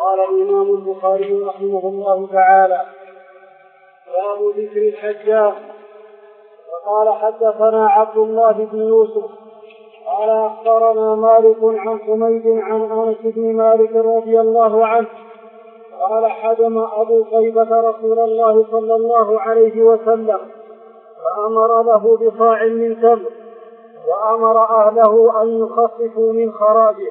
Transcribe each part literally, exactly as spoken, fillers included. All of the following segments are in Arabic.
قال الإمام البخاري رحمه الله تعالى: باب ذكر الحجام. وقال حدثنا عبد الله بن يوسف قال أخبرنا مالك عن حميد عن أنس بن مالك رضي الله عنه قال: حجم أبو طيبة رسول الله صلى الله عليه وسلم فأمر له بصاع من تمر وأمر أهله أن يخففوا من خراجه.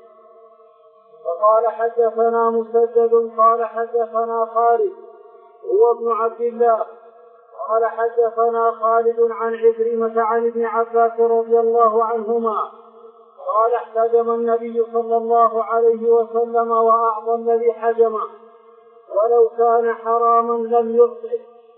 وقال حدثنا مسدد قال حدثنا خالد هو ابن عبد الله قال حدثنا خالد عن عكرمة عن ابن عباس رضي الله عنهما قال: احتجم النبي صلى الله عليه وسلم وأعطى الذي حجمه ولو كان حراما لم يعطه.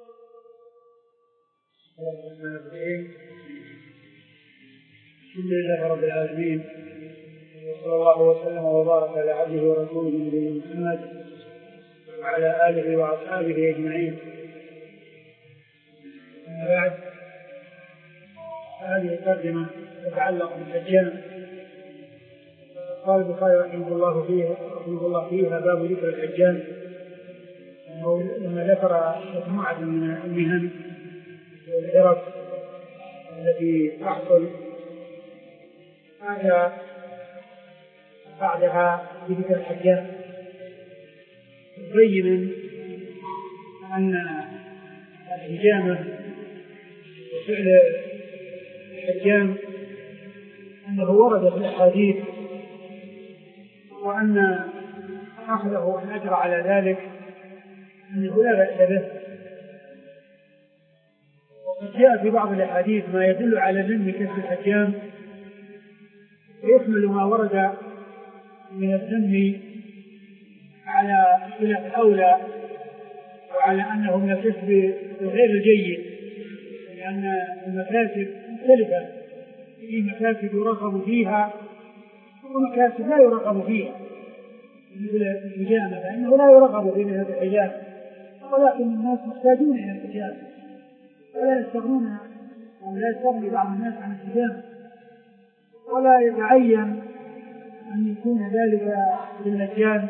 الحمد لله رب العالمين، وصلى الله وسلم وبارك على عبده ورسوله نبينا محمد وعلى آله وأصحابه أجمعين. أما بعد، هذه الترجمة تتعلق بالحجام. قال البخاري رحمه الله فيها رحمه الله فيها باب ذكر الحجام، لما ذكر مجموعة من المهن والحرف التي تحصل هذا بعدها بذكر الحجام، مبينا أن الحجامة وفعل الحجام أنه ورد في الأحاديث، وأن أخذه الأجر على ذلك أنه لا بأس به. وقد جاء في بعض الأحاديث ما يدل على ذم كسب الحجام ويحمل ما ورد من الذم على خلاف الأولى وعلى أنه من الكسب غير الجيد، لأن المكاسب مختلفة، في مكاسب يرغب فيها ومكاسب لا يرغب فيها، مثل الحجامة فإنه لا يرغب في مثل الحجامة، ولكن الناس محتاجون إلى الحجامة ولا يستغنون أو لا يستغني بعض الناس عن الحجامة، ولا يتعين أن يكون ذلك للمجان.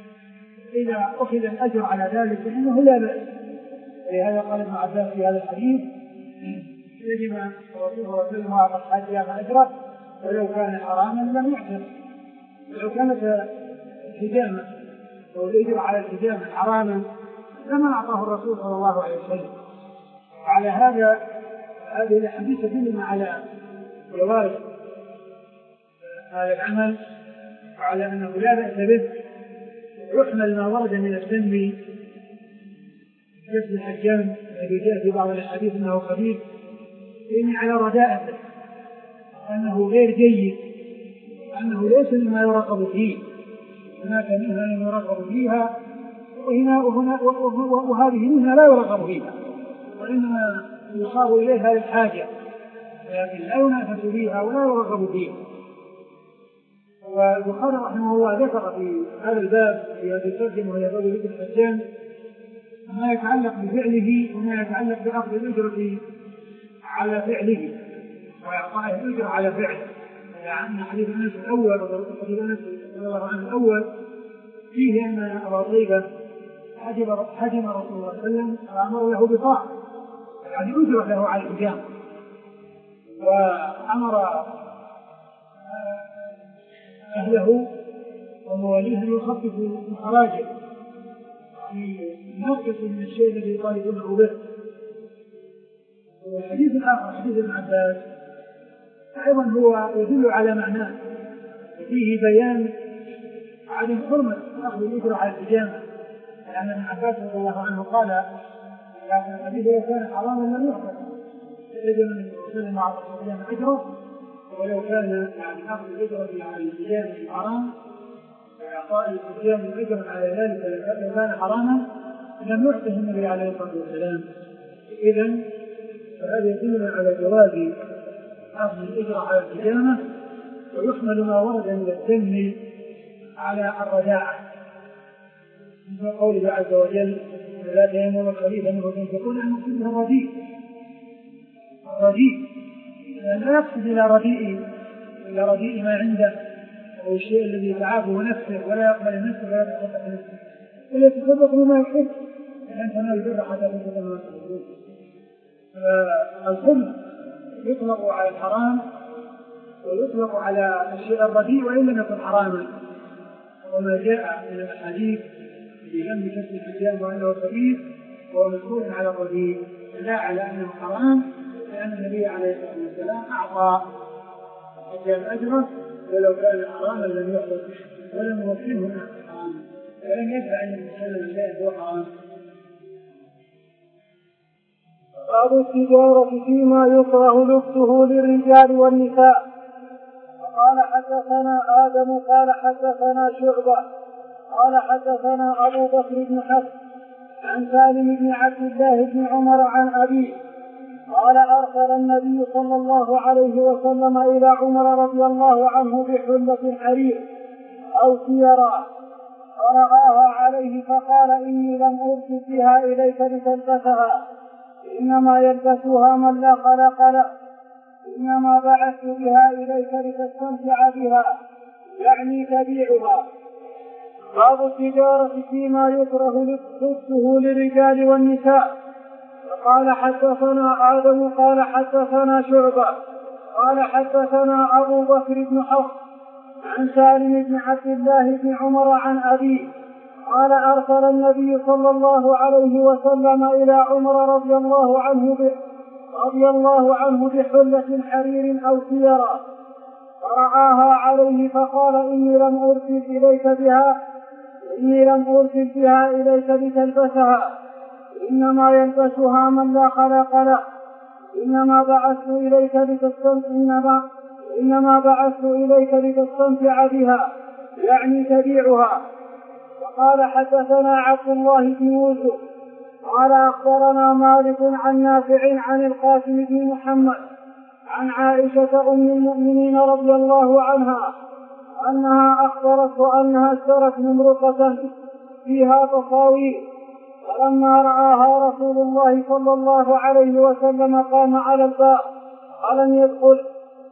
إذا أخذ الأجر على ذلك فإنه لا بأس. لهذا قال ابن عباس في هذا الحديث: يجب الرسول صلى الله عليه وسلم أعطى الحجام أجره ولو كان حراما لم يعتق. ولو كانت الحجامة أو الأجر على الحجامة حراما لما أعطاه الرسول صلى الله عليه وسلم. وعلى هذا هذه الحديث تدلنا على جواز هذا العمل وعلى أنه لا بأس به، ويحمل ما ورد من الذم كسب الحجام الذي جاء في بعض الأحاديث أنه خبيث، يعني على رداءته، أنه غير جيد، أنه ليس مما يرغب فيه. هناك منها يرغب فيها وهنا وهنا وهذه منها لا يرغب فيها، وإنما يصاب إليها للحاجة، لكن لا ينافس فيها ولا يرغب فيها. والبخاري رحمه الله ذكر في هذا الباب في هذه الترجمة وهي باب ذكر الحجام ما يتعلق بفعله وما يتعلق بأخذ الأجرة على فعله وإعطائه الأجرة على فعله. يعني حديث أنس الأول حديث أنس رضي الله عنه الأول فيه أن أبا طيبة حجم رسول الله صلى الله عليه وسلم فأمر له بصاع، يعني أجرة له على الحجام، وأمر أهله ومواليه أن يخففوا من خراجه في نقص من الشيء الذي يطالبونه به. والحديث الآخر حديث ابن عباس أيضا هو يدل على معناه، فيه بيان عدم حرمة أخذ الأجرة على الحجامة، لأن ابن عباس رضي الله عنه قال: لكن الحديث لو كان حراما لم يحرم، يجب أن يكون مع الحجامة أجرة، ولو كان يعني أخذ الأجرة على الحجامة حرام وإعطاء الحجام الأجرة على ذلك لو كان حراما لم يحرم النبي عليه الصلاة والسلام. إذن فهذا يدلنا على جواز أخذ الأجرة على الحجامة، ويحمل ما ورد من الذم على الرداعة، مثل قوله عز وجل: لا تيمموا الخبيث منه تنفقون أن يصيبه الرديء. الرديء لا يقصد إلى رديء إلى رديء ما عنده أو الشيء الذي يتعافه نفسه ولا يقبل نفسه ولا يتصدق نفسه ولا يتصدق بما يحب لأن تنال البر حتى تنفق ما تحبون. فالخبث يطلق على الحرام ويطلق على الشيء الرديء وإن لم يكن حراما، وما جاء من الحديث في ذنب كسب الحجام وأنه خبيث وهو مذكور على الرديء لا على أنه حرام، لأن النبي عليه الصلاة والسلام أعطى الحجام أجره ولو كان حراما لم يحدث ولم يوكله أنه حرام ولم يدفع أن يتكلم الله هو حرام. باب التجارة فيما يكره لبسه للرجال والنساء. قال حدثنا آدم قال حدثنا شعبة قال حدثنا أبو بكر بن حفص عن سالم بن عبد الله بن عمر عن أبيه قال أرسل النبي صلى الله عليه وسلم إلى عمر رضي الله عنه بحلة حرير أو سيرا فرآها عليه فقال إني لم أرسل بها إليك لتلبسها، إنما يلبسها من لا خلق له، إنما بعثت بها إليك لتستمتع بها يعني تبيعها. باب التجارة فيما يكره لبسه للرجال والنساء. قال حدثنا آدم قال حدثنا شعبة قال حدثنا أبو بكر بن حفص عن سالم بن عبد الله بن عمر عن أبيه قال أرسل النبي صلى الله عليه وسلم إلى عمر رضي الله عنه رضي الله عنه بحلة حرير أو سيرا فرعاها عليه فقال إني لم أرسل إليك بها إني لم أرسل بها إليك لتلبسها، إنما يلبسها من لا خلق له، إنما بعثت إليك لتستمتع إنما, إنما بعثت إليك لتستمتع بها يعني تبيعها. وقال حدثنا عبد الله بن يوسف قال أخبرنا مالك عن نافع عن القاسم بن محمد عن عائشة أم المؤمنين رضي الله عنها أنها أخبرته أنها اشترت نمرقة فيها تصاوير، فلما رآها رسول الله صلى الله عليه وسلم قام على الباب فلم يدخل،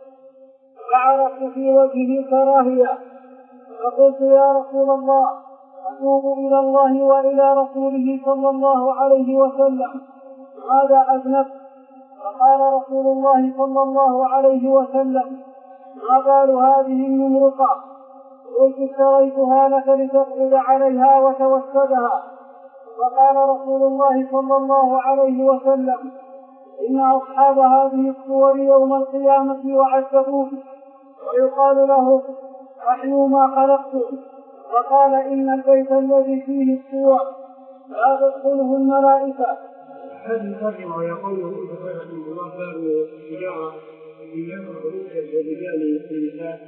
فعرفت في وجهه كراهية فقلت يا رسول الله أتوب إلى الله وإلى رسوله صلى الله عليه وسلم هذا أذنب. فقال رسول الله صلى الله عليه وسلم ما بال هذه النمرقة؟ قلت اشتريتها لك لتقعد عليها وتوسدها. فقال رسول الله صلى الله عليه وسلم إن أصحاب هذه الصور يوم القيامة يعذبون ويقال له أحيوا ما خلقتم. فقال إن البيت الذي فيه الصور لا تدخله الملائكة. هذه ترجمة ويقول رحمه الله باب التجارة في يمر الرجال والنساء.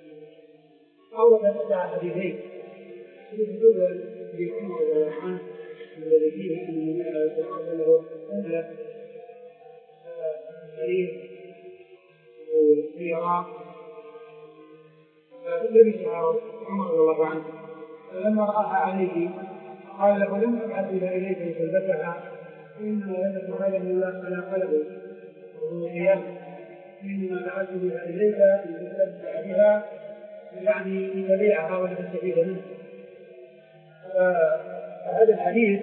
أول ثلاثة حديثين. الحديث الأول يكون عنه الذي فيه أن يتقبل له الحرير والسيارة فلبسها عمر رضي الله عنه، فلما رآها عليه قال له لم أبعث إليك لتلبسها، إنما يلبس هذا من الله فلا قلبه وهو قيامه، إنما بعثت بها إليك لتستمتع بها يعني لتبيعها ولتستفيد منها. فهذا الحديث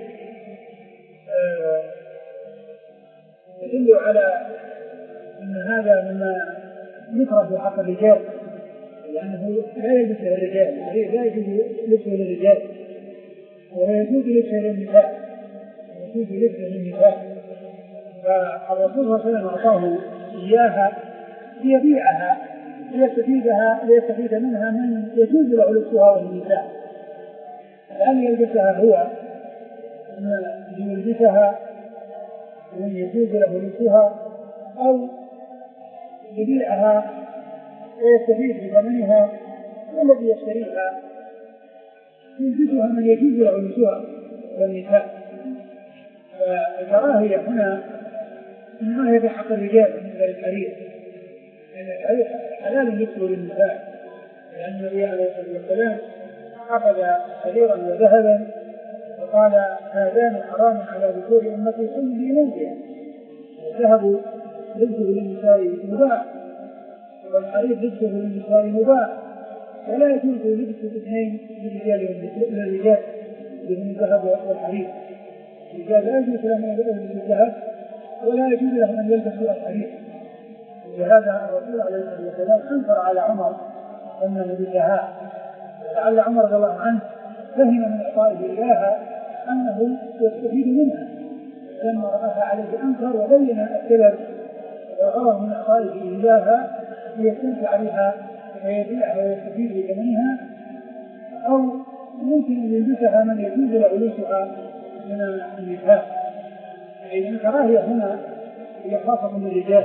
يدل على أن هذا مما يكره في حق الرجال، لأنه لا يجوز للرجال لا يجوز لبسه للرجال ولا يجوز لبسه للنساء يجوز لبسه للنساء. فالرسول صلى الله عليه وسلم أعطاه إياها ليبيعها ليستفيدها ليستفيد منها من يجوز له لبسها والنساء، لأن يلبسها هو أن يلبسها ومن يجوز له لبسها أو يبيعها ويستفيد بثمنها والذي يشتريها يلبسها من يجوز له لبسها والنساء. فالكراهية هنا إنما هي بحق الرجال بالنسبة للحرير، يعني الحرير حلال لبسه للنساء، لأن النبي عليه الصلاة والسلام أخذ حريرا وذهبا وقال هذان حرام على ذكور أمتي كل بإنوثها. الذهب لبسه للنساء مباح والحرير لبسه للنساء مباح، ولا يجوز لبس الاثنين للرجال والرجال من الذهب والحرير. الرجال لا يجوز لهم ان يلبسوا الذهب ولا يجوز لهم ان يلبسوا الحرير. ولهذا الرسول عليه الصلاه والسلام انكر على عمر ان نبيها، لعل عمر رضي الله عنه فهم من اعطائه اياها انه يستفيد منها، لما راها عليه انكر وبين السبب وغرض من اعطائه اياها ليستمتع بها ويبيعها ويستفيد بثمنها، او ممكن ان يلبسها من يجوز له لبسها من النساء. اذا الكراهيه هنا هي خاصه بالرجال،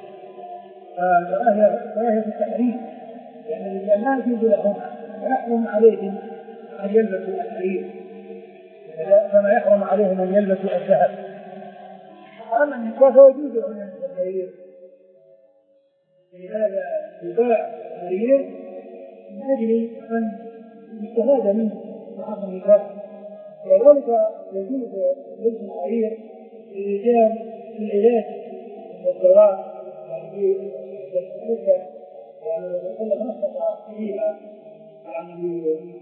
فالكراهيه في التحريم، لان الرجال لا يجوز لهم ويحرم عليهم ان يلبسوا الحرير كما يحرم عليهم ان يلبسوا الذهب. اما النساء فيجوز لهم ان يلبسوا الحرير، لهذا يباع الحرير من اجل ان يستفاد منه بعض النساء. ولذلك يجوز لبس الحرير للرجال في العلاج والدواء، يعني في يعني كل نصف فيها يعني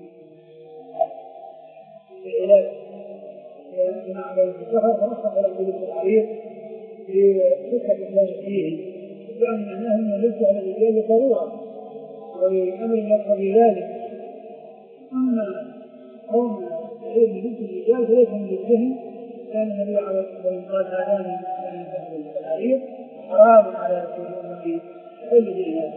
العلاج مع السفر فنصف له لبس الحرير لشدة الإسلام فيه، يعني معناه أن اللبس على الرجال ضرورة ولأمر يقتضي ذلك. أما كون غير لبس الرجال فليس من لبسهم، كان النبي عليه الصلاة والسلام قال هذان من الحرير حرام على رسول الله كل الرجال.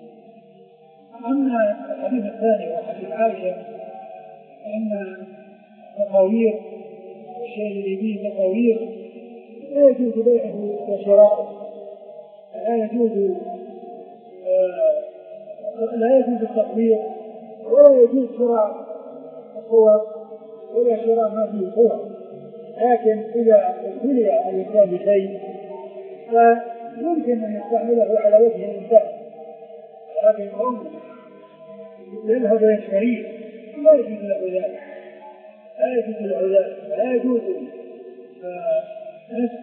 أما الحديث الثاني وحديث عائشة فإن التطاوير الشيء الذي فيه تطاوير لا يجوز بيعه وشراءه، لا يجوز آه لا يجوز التطوير ولا يجوز شراء الصور ولا شراء ما فيه صور. لكن إذا ابتلي الإنسان بشيء فيمكن أن يستعمله على وجه الإنسان، لكن الأمر يذهب ويشتريه لا يجوز له ذلك، لا يجوز له ذلك، لا يجوز نفس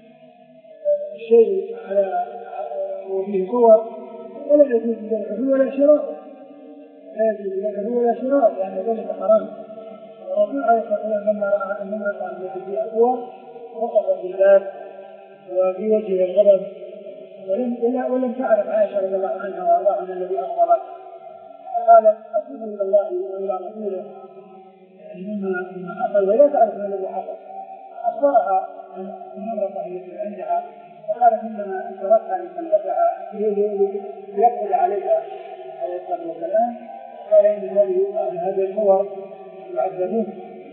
الشيء على وفيه صور ولا يجوز بيعه ولا شراءه، لا يجوز بيعه ولا شراءه لأن ذلك حرام. الرسول عليه الصلاة والسلام لما رأى أن امرأة التي فيها صور وقف في الباب وفي وجه الغضب، ولم ولم تعرف عائشة رضي الله عنها وأرضاها أن الذي أخبرت، قالت أتوب إلى الله وإلى رسوله مما مما حصل ولا تعرف ما الذي حصل. أخبرها أن امرأة التي عندها فقالت إنما انشرتها أن تنفتح ليقبل عليها عليه الصلاة والسلام، قال إن هذه الصور يعذبون.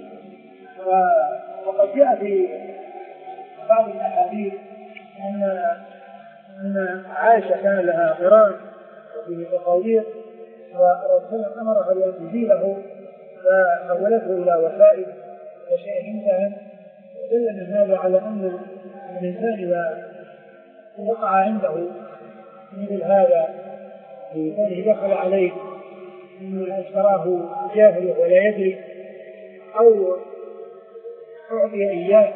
وقد جاء في بعض الأحاديث أن أن عائشة كان لها قران وفيه تطاوير والرسول أمرها بأن تزيله فحولته إلى وسائل وشيء منتهى. دل من هذا على أن الإنسان إذا وقع عنده مثل هذا بكونه دخل عليه من اشتراه جاهل ولا يدري أو أعطي إياه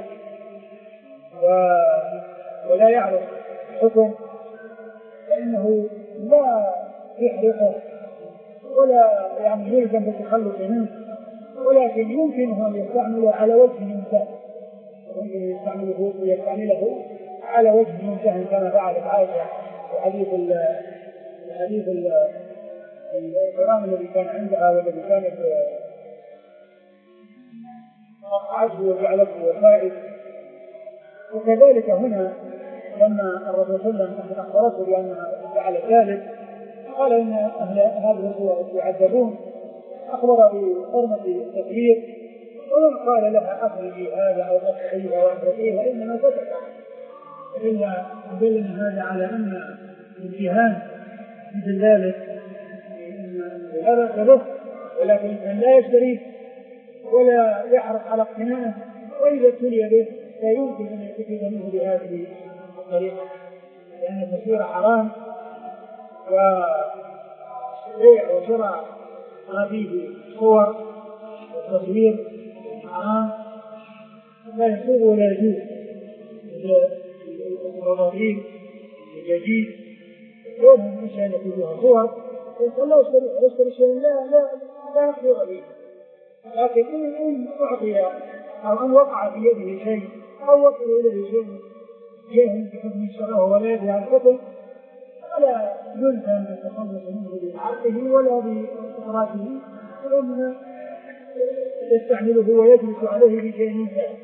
ولا يعرف حكم فإنه لا يحرقه ولا يعني يلزم بالتخلص منه، ولكن يمكنه أن يستعمله على وجه منتهى، يمكن أن يستعمله ويستعمله على وجه منتهى كما فعلت عائشة في حديث الحديث الكرام الذي كان عندها والذي كانت وقعته وجعلته وسائل. وكذلك هنا لما الرسول صلى الله عليه وسلم أخبرته بأنها فعلت ذلك قال إن أهل هذه الصور يعذبون، أخبر بحرمة التكبير ولم قال لها أخرجي هذا أو أخرجيه أو أخرجيه، وإنما سكت. إلا دل هذا على أن الجهان مثل ذلك هذا كبه، ولكن الإنسان لا يشتريه ولا يحرص على اقتناعه، وإذا ابتلي به فيمكن أن يستفيد منه بهذه الطريقة، لأن التصوير حرام وبيع وشراء ما فيه صور والتصوير حرام لا يسوغ ولا يجوز. الرضاطيل الجديد كلهم أشياء التي فيها صور الإنسان لا يشتري يشتري شيء لا لا لا يقدر عليه، لكن إن أعطي أو أن وقع في يده شيء أو وقع في يده شيء جاهل بحكم الشرع ولا يدري عن الحكم فلا يلزم بالتصرف منه بعقله ولا بإقراته، وإنما يستعمله ويجلس عليه بشيء ثاني.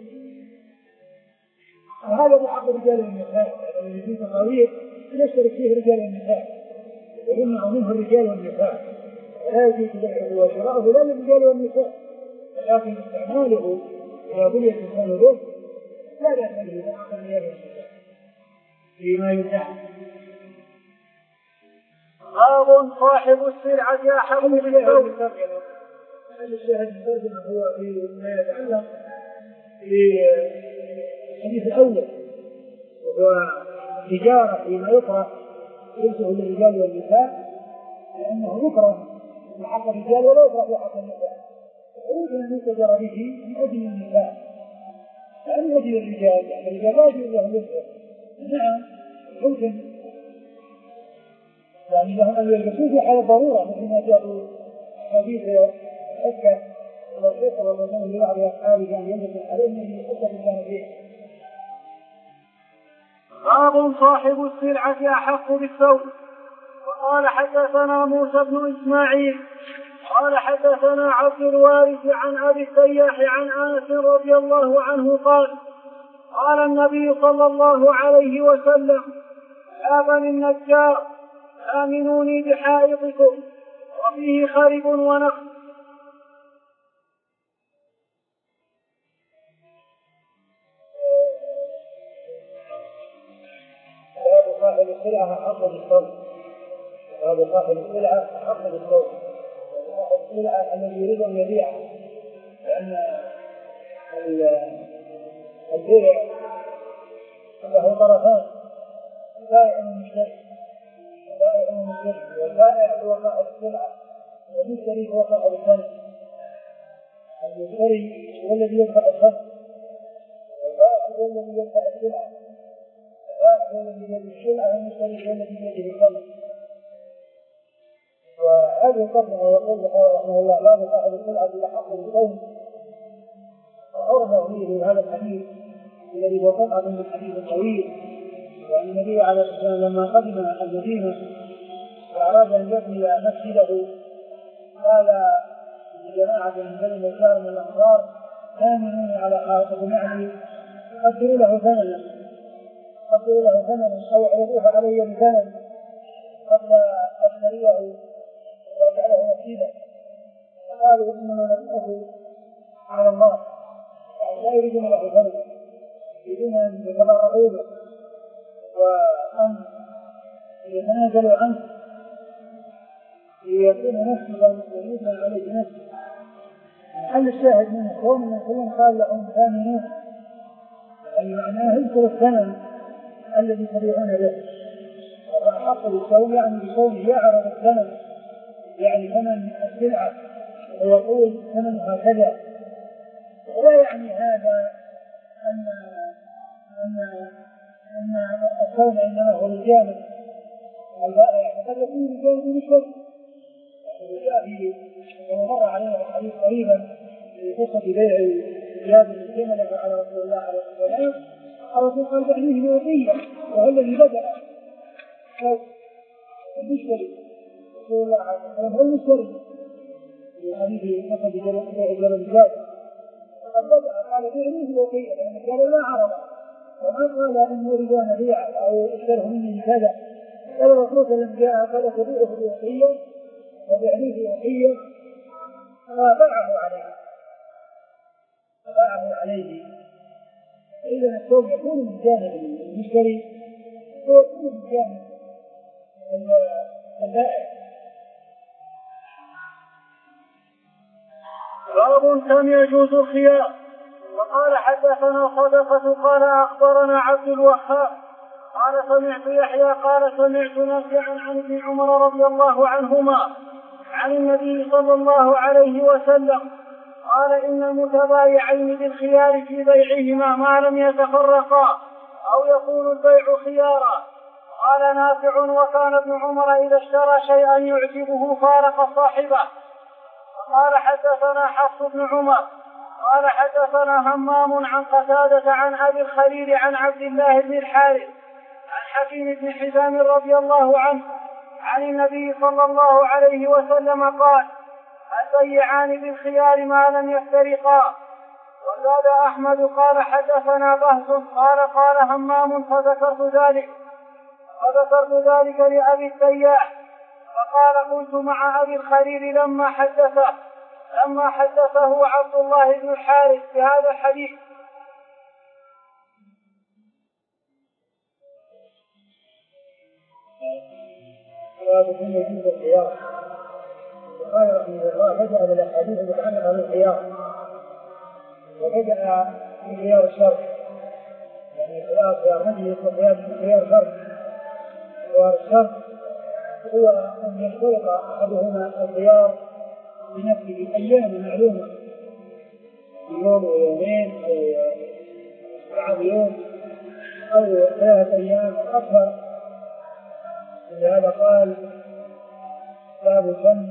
وهذا بعقل رجال النساء الذي في تقارير يشترك فيه رجال النساء ويمنع منه الرجال والنساء، لا يجوز بيعه وشراءه لا للرجال والنساء، لكن استعماله إذا بلي الإنسان به لا بأس به بعقل رجال النساء فيما يتاح. باب صاحب السلعة أحق بالثوب. الشاهد المترجم هو فيما يتعلق بالحديث الأول وهو تجارة فيما يكره يلزم للرجال والنساء، لأنه يكره في حق الرجال ولا يكره في حق النساء، يمكن أن يتجر به من أجل النساء لا من أجل الرجال، يعني الرجال لا يجوز لهم يلزم. نعم يمكن يعني لهم أن يلبسوه في حال الضرورة مثل ما جاء في حديث أكد والرسول صلى الله عليه وسلم لبعض أصحابه أن يلبس عليه من أكد كان فيه. باب صاحب السلعة أحق بالثوب. وقال حدثنا موسى بن إسماعيل قال حدثنا عبد الوارث عن أبي السياح عن أنس رضي الله عنه قال قال النبي صلى الله عليه وسلم يا بني النجار آمنوني بحائطكم وفيه خرب ونخل. باب صاحب السلعة أحق بالثوب. باب صاحب السلعة أحق بالثوب. صاحب السلعة الذي يريد أن يبيع، لأن البيع له طرفان، بائع ومشتري. بائع ومشتري، والبائع هو صاحب السلعة والمشتري هو صاحب الثمن. المشتري هو الذي يدفع الثمن، والبائع هو الذي يدفع السلعة. البائع هو الذي يدفع السلعة والمشتري هو الذي يدفع الثمن. وهذه القصة يقول رحمه الله باب صاحب السلعة أحق بالثوب، وأرضى فيه هذا الحديث الذي هو قطعة من الحديث الطويل. وأن النبي عليه الصلاة والسلام لما قدم المدينة وأراد أن يبني مسجده قال لجماعة من بني النجار من الأنصار آمنوني على حائطكم، يعني قدروا له ثمنا قدروا له ثمنا أو اعرضوه علي بثمن قبل أشتريه وأجعله نصيبا. قالوا إنما نبيعه على الله، لا يريدون له ثمن، يريدون أن يتبرعوا به وأن يتنازلوا عنه ليكون نسبا ويبنى عليه نسب. هل الشاهد منه قوم من كلهم قال لهم ثامنون، أي معناه اذكروا الثمن الذي تبيعون به. وأحق بالثوب يعني بثوبه يعرض الثمن، يعني ثمن السلعة ويقول ثمنها كذا، ولا يعني هذا أن أن أن الثوب إنما هو الجانب البائع، فقد يكون الجانب مشتري. وجاء كما مر علينا الحديث قريبا في قصة بيع زياد بن جملة على رسول الله عليه الصلاة والسلام، الرسول قال تعنيه بوصية، وهو الذي بدأ المشتري رسول الله عليه الصلاة والسلام هو المشتري في حديث قصة بيع جبل زياد، فقد بدأ قال تعنيه بوصية لأن قال لا عرض، وما قال إن يريدون بيع أو اشتره مني كذا. قال الرسول صلى الله عليه وسلم جاء قال تبيعه بوصية وبيعنيه بوصية فباعه عليه فباعه عليه إذا الثوب يكون من جانب المشتري ويكون من جانب البائع. باب كم يجوز الخيار. وقال حدثنا صدقة قال أخبرنا عبد الوهاب قال سمعت يحيى قال سمعت نافعا عن ابن عمر رضي الله عنهما عن النبي صلى الله عليه وسلم قال إن المتبايعين بالخيار في بيعهما ما لم يتفرقا أو يكون البيع خيارا. قال نافع: وكان ابن عمر إذا اشترى شيئا يعجبه فارق صاحبه. وقال حدثنا حفص بن عمر قال حدثنا همام عن قتادة عن أبي الخليل عن عبد الله بن الحارث عن حكيم بن حزام رضي الله عنه عن النبي صلى الله عليه وسلم قال: البيعان بالخيار ما لم يفترقا. وزاد أحمد قال حدثنا بهز قال قال همام فذكرت ذلك فذكرت ذلك لأبي التياح فقال: كنت مع أبي الخليل لما حدثه لما حدثه عبد الله بن الحارث بهذا الحديث. قال رحمه الله: بدأ بالاحاديث المتعلقه بالخيار، وبدأ بخيار الشرط، يعني خيار خيار مجلس وخيار خيار شرط. خيار الشرط هو ان يشترط احدهما الخيار بنفسه ايام معلومه، يوم ويومين او بعض يوم او ثلاثه ايام اكثر. لهذا قال باب الفن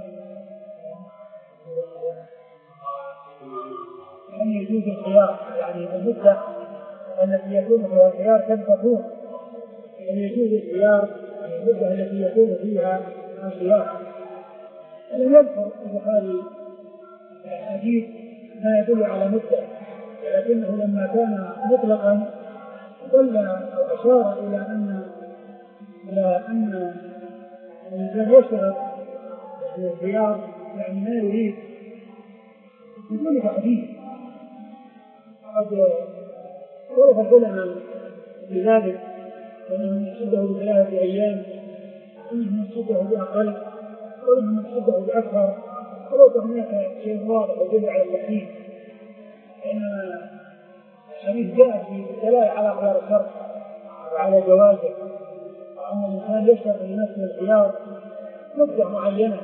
أن يجوز الخيار، يعني المدة التي يكون فيها الخيار كم تكون، أن يجوز الخيار المدة التي يكون فيها الخيار. لم يذكر البخاري الحديث ما يدل على مدة، ولكنه لما كان مطلقا دل أو أشار إلى أن إلى أن الإنسان يشترط الخيار، يعني ما يريد بدون تحديد. قد عرف العلماء بذلك، ومنهم يشده بثلاثة أيام، ومنهم يشده بأقل، ومنهم يشده بأكثر، وليس هناك شيء واضح يدل على التحديد، لأن الحديث جاء في الدلالة على خيار الشرط وعلى جوازه، وأن الإنسان يشترط لنفسه الخيار مدة معينة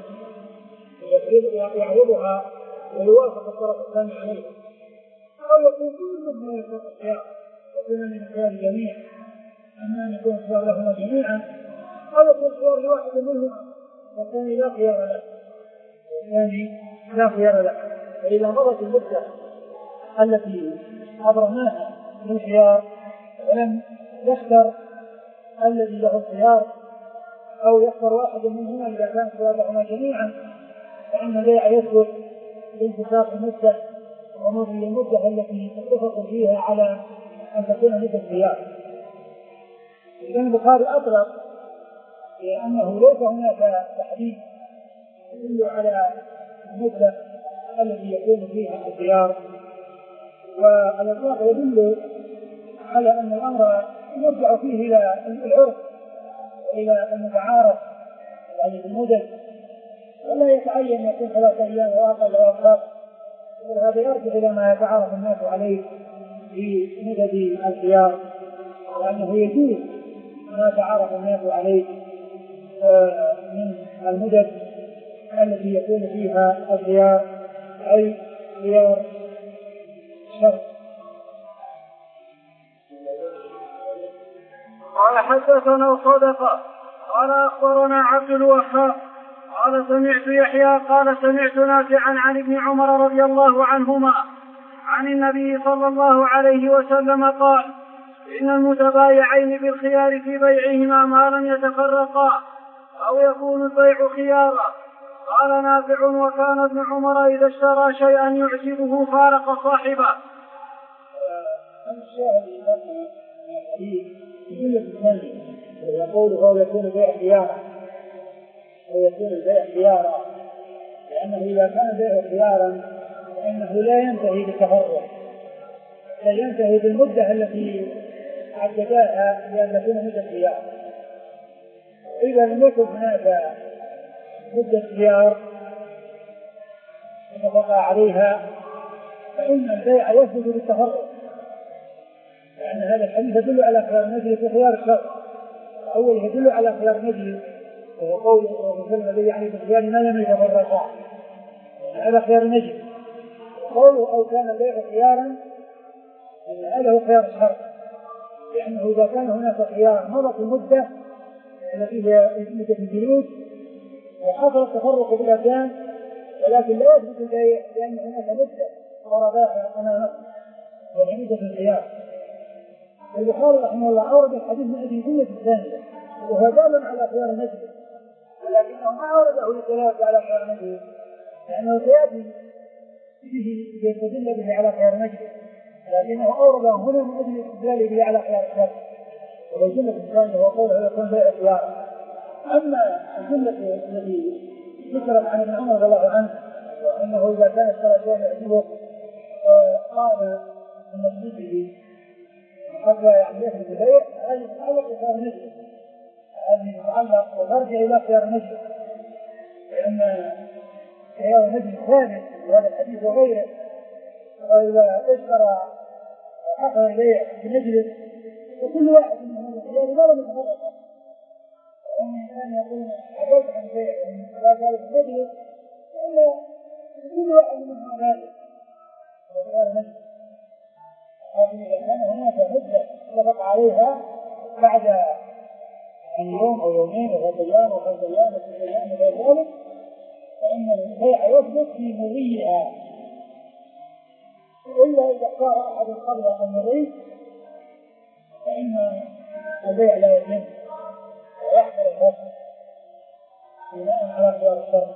يعرضها ويوافق الطرف الثاني عليه، أو يكون كل ما يكون الخيار يكون من الخيار جميعا، أما أن يكون الخيار لهما جميعا، أو يكون الخيار لواحد منهما والثاني لا خيار له والثاني لا خيار له. فإذا مضت المدة التي حضرناها من الخيار ولم يختر الذي له الخيار أو يختر واحد منهما إذا كان الخيار لهما جميعا، فإن البيع يثبت بانتفاق المدة ومضي المدة التي اتفقوا فيها على أن تكون مدة الخيار. إذن البخاري أطلق لأنه ليس هناك تحديد يدل على المدة التي يكون فيها الخيار، والإطلاق يدل على أن الأمر يرجع فيه إلى العرف وإلى المتعارف يعني بالمدد، ولا يتعين أن يكون ثلاثة أيام وأقل وأكثر، وهذا يرجع إلى ما يتعارف الناس عليه في مدد الخيار، لأنه يجوز ما يتعارف الناس عليه من المدد التي يكون فيها الخيار، أي خيار شرط. قال حدثنا صدقة قال أخبرنا عبد الوهاب قال سمعت يحيى قال سمعت نافعا عن ابن عمر رضي الله عنهما عن النبي صلى الله عليه وسلم قال: إن المتبايعين بالخيار في بيعهما ما لم يتفرقا أو يكون البيع خيارا. قال نافع: وكان ابن عمر إذا اشترى شيئا يعجبه فارق صاحبه. يقول هو يكون البيع خيارا أو يكون البيع خيارا، لأنه إذا كان البيع خيارا فإنه لا ينتهي بالتفرق، لا ينتهي بالمدة التي عددها لأن تكون مدة خيار. إذا لم يكن هناك مدة خيار اتفق عليها فإن البيع يثبت بالتفرق، لأن هذا الحديث يدل على خيار مجلس وخيار الشرط. أول يدل على خيار مجلس وهو قول وسلم الذي يعني بالخيار ما لم يتفرقا، هذا خيار مجلس. قوله أو كان البيع خيارا هذا هو خيار الشرط، لأنه إذا كان هناك خيار مضت المدة التي هي مدة الجلوس، وحصل التفرق بالأبدان، ولكن لا يثبت البيع لأن هناك مدة ورباها أمامه وهي مدة الخيار. البخاري رحمه الله أورد الحديث من أجل جملة الثانية وهو دال على خيار المجلس، ولكنه ما أورده للدلالة على خيار المجلس لأنه سيأتي به يستدل به على خيار المجلس، لكنه أورده هنا من أجل الاستدلال به على خيار الشرط. والجملة الثانية هو قوله يكون بيع خيار. أما الجملة التي ذكرت عن ابن عمر رضي الله عنه أنه إذا كان اشترى شيئا يعجبه قام من مسجده حتى يعني يثبت البيع، هذه تتعلق بخيار المجلس، هذه تتعلق وترجع إلى خيار المجلس، لأن خيار المجلس ثابت في هذا الحديث وغيره. وإذا اشترى حصل البيع في مجلس وكل واحد من هذا الخيار ما لم يتفرق، وأن الإنسان يقول حدث عن بيع ومن لا ذلك المجلس إلا كل واحد من هذا خيار المجلس. هذه إذا كان هناك مدة اتفق عليها بعد يوم أو يومين أو ثلاث أيام أو خمس أيام أو ست أيام وغير ذلك، فإن البيع يثبت في مضيها، إلا إذا اختار أحد قبل أن يضيف فإن البيع لا يتم ويحصل الفسخ بناء على خيار الشرط.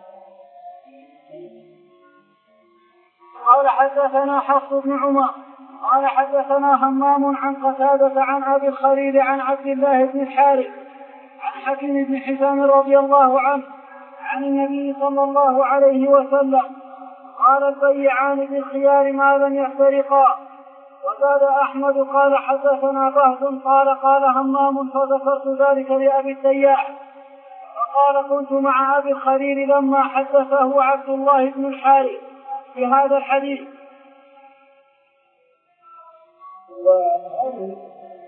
قال حدثنا حفص بن عمر قال حدثنا همام عن قتادة عن أبي الخليل عن عبد الله بن الحارث عن حكيم بن حزام رضي الله عنه عن النبي صلى الله عليه وسلم قال البيعان بالخيار ما لم يفترقا. وزاد أحمد قال حدثنا بهز قال قال همام فذكرت ذلك لأبي التياح فقال كنت مع أبي الخليل لما حدثه عبد الله بن الحارث بهذا الحديث. وهذه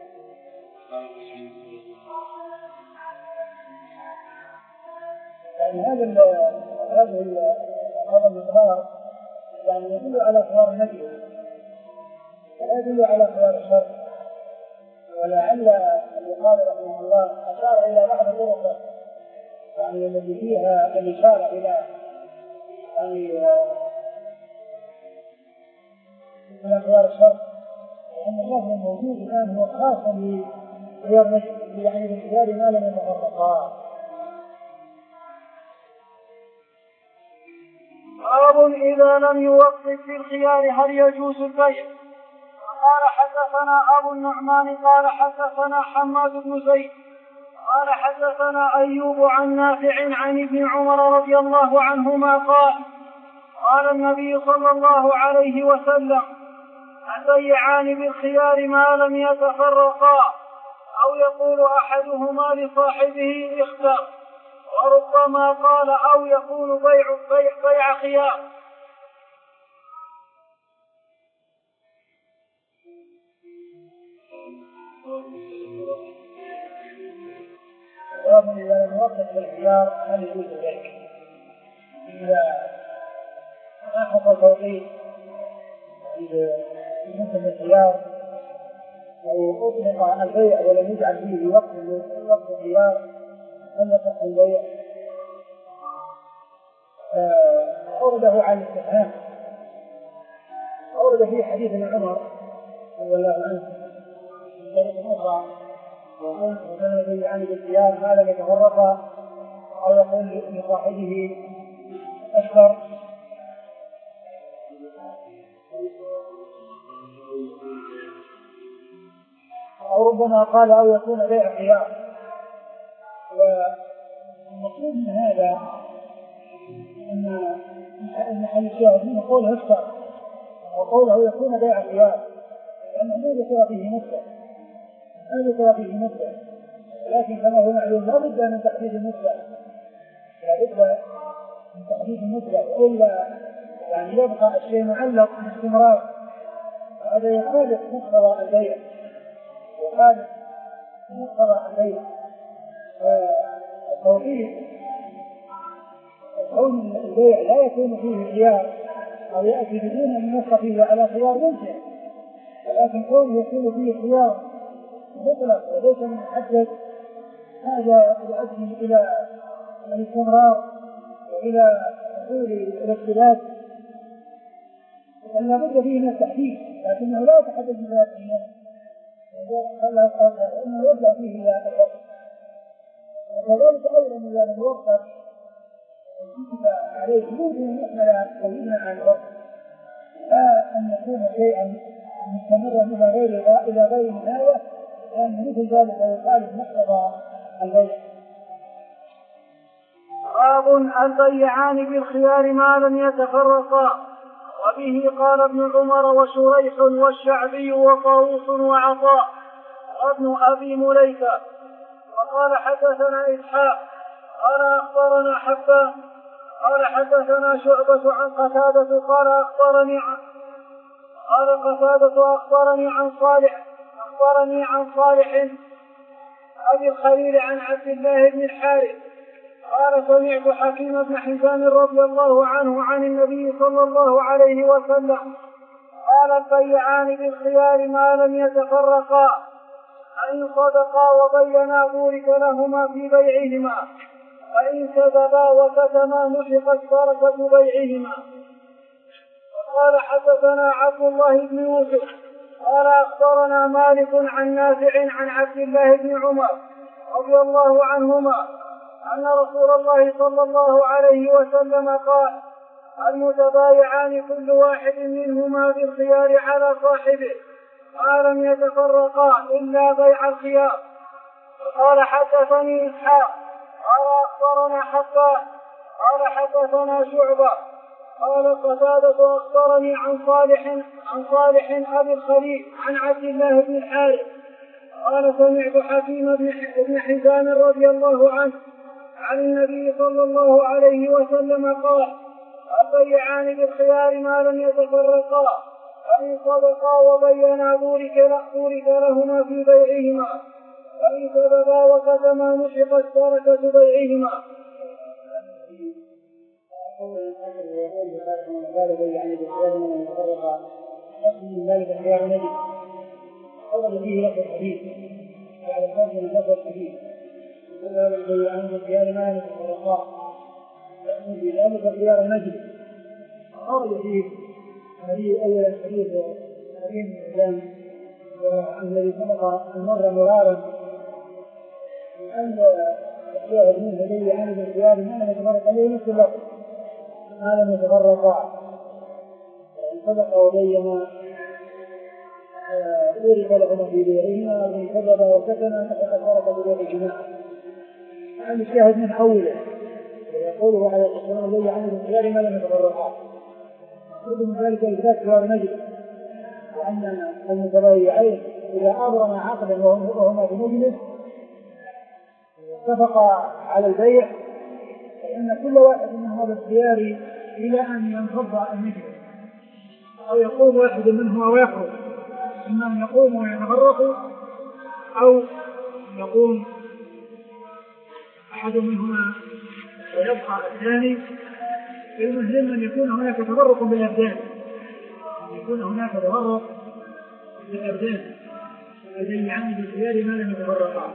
يعني هذا هذا هذا المقدار يعني يدل على خيار النجم ولا يدل على خيار الشرط. ولعل البخاري رحمه الله أشار إلى بعض الطرق يعني التي فيها الإشارة إلى يعني إلى خيار الشرط، لأن اللفظ الموجود الآن هو خاص بخيار النجم يعني بالخيار ما لم يتفرقا. باب إذا لم يوقف في الخيار هل يجوز البيع. قال حدثنا أبو النعمان قال حدثنا حماد بن زيد قال حدثنا أيوب عن نافع عن ابن عمر رضي الله عنهما قال قال النبي صلى الله عليه وسلم البيعان بالخيار ما لم يتفرقا أو يقول أحدهما لصاحبه اختر، وربما قال أو يكون بيع, بيع, بيع خيار. باب إذا لم يوقف بالخيار هل يجوز البيع. إذا ما حصل توقيت مثل الخيار أو أطلق البيع ولم يجعل فيه وقت وقت الخيار هل يصح البيع؟ أورده على الاستفهام، أورد فيه حديث ابن عمر رضي الله عنه من طريق أخرى وكان البيعان بالخيار ما لم يتفرقا أو يقول لصاحبه أشكر، أو ربما قال أو يكون بيع خيار. والمقصود من هذا أن محل الشاهد منه قوله أشكر وقوله يكون بيع خيار، لأنه لا ذكر فيه مدة لا ذكر فيه مدة، لكن كما هو معلوم لا بد من تحديد المدة لا بد من تحديد المدة إلا يعني يبقى الشيء معلق باستمرار، هذا يخالف مقتضى البيع يخالف مقتضى البيع. فالتوقيت كون البيع لا يكون فيه خيار أو يأتي بدون أن ينص فيه على خيار ممكن، ولكن كونه يكون فيه خيار مطلق وليس محدد هذا يؤدي إلى الاستمرار وإلى حصول الاختلاف، فلا بد فيه من التحديد، لكنه لا يتحدث بذات إنه يرجع فيه إلى الوقت. وكذلك أيضا إذا لم يوفق كتب عليه يمكن أن يحمل قليلا عن الوقت، لا أن يكون شيئا مستمرا إلى غير إلى غير نهاية، لأن مثل ذلك يخالف مقتضى البيع. باب البيعان بالخيار ما لم يتفرقا. وبه قال ابن عمر وشريح والشعبي وطاووس وعطاء وابن أبي مليكة. وقال حدثنا إسحاق قال أخبرنا حبان قال حدثنا شعبة عن قتادة قال أخبرني عن قال قتادة أخبرني عن صالح أخبرني عن صالح أبي الخليل عن عبد الله بن الحارث قال سمعت حكيم بن حزام رضي الله عنه عن النبي صلى الله عليه وسلم قال البيعان بالخيار ما لم يتفرقا فإن صدقا وبينا بورك لهما في بيعهما وإن كذبا وكتما محقت بركة بيعهما. وقال حدثنا عبد الله بن يوسف قال أخبرنا مالك عن نافع عن عبد الله بن عمر رضي الله عنهما أن رسول الله صلى الله عليه وسلم قال المتبايعان كل واحد منهما بالخيار على صاحبه ما لم يتفرقا إلا بيع الخيار. قال حدثني إسحاق قال أخبرنا حبان قال حدثنا شعبة قال قتادة أخبرني عن صالح عن صالح أبي الخليل عن عبد الله بن الحارث قال سمعت حكيم بن حزام رضي الله عنه عن النبي صلى الله عليه وسلم قال البيعان بالخيار ما لم يتفرقا فإن صدقا وبينا بورك لهما في بيعهما وإن كذبا وكتما محقت بركة بيعهما. قال البيعان بالخيار ما لم يتفرقا من ذلك خيار نجد أول فيه لفظ الحديث على الفرق من لفظ الحديث قال البيعان بالخيار ما لم يتفرقا لأن في ذلك خيار نجد خرج فيه هذه أولا حديث حكيم بن حزام الذي سبق أن مر مرارا أن الشاهد منه البيعان بالخيار ما لم يتفرقا له نفس اللفظ ما لم يتفرقا فإن صدق وبين بورك لهما في بيعهما وإن كذب وكتم فقد فرق ببيعهما. يعني الشاهد من أوله يقوله عليه الصلاة والسلام البيعان بالخيار ما لم يتفرقا كل من ذلك إثبات خيار نجد وأن المتبايعين إذا أبرم عقدا وهما بمجلس اتفقا على البيع فإن كل واحد منهما بالخيار إلى أن ينفض المجلس أو يقوم واحد منهما ويخرج، إما أن يقوم ويتفرق أو يقوم أحد منهما ويبقى الثاني. المهم أن يكون هناك تفرق بالأبدان أن يكون هناك تفرق بالأبدان البيعان بالخيار ما لم يتفرقا.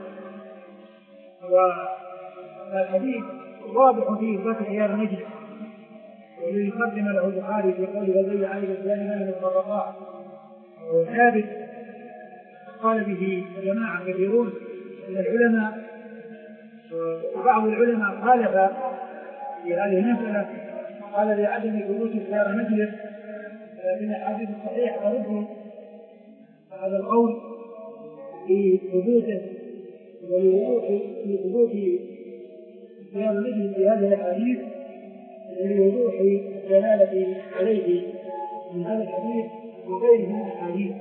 والحديث واضح فيه إثبات خيار نجد والذي قدم له البخاري في قوله البيعان بالخيار ما لم يتفرقا وثابت قال به جماعة كثيرون من العلماء، وبعض العلماء خالف في هذه المسألة قال لعدم ثبوت خيار مجلس، لكن الحديث الصحيح ترد هذا القول في ثبوته ولوضوح خيار مجلس في هذه الحديث ولوضوح الدلالة عليه من هذا الحديث وغيره من الحديث.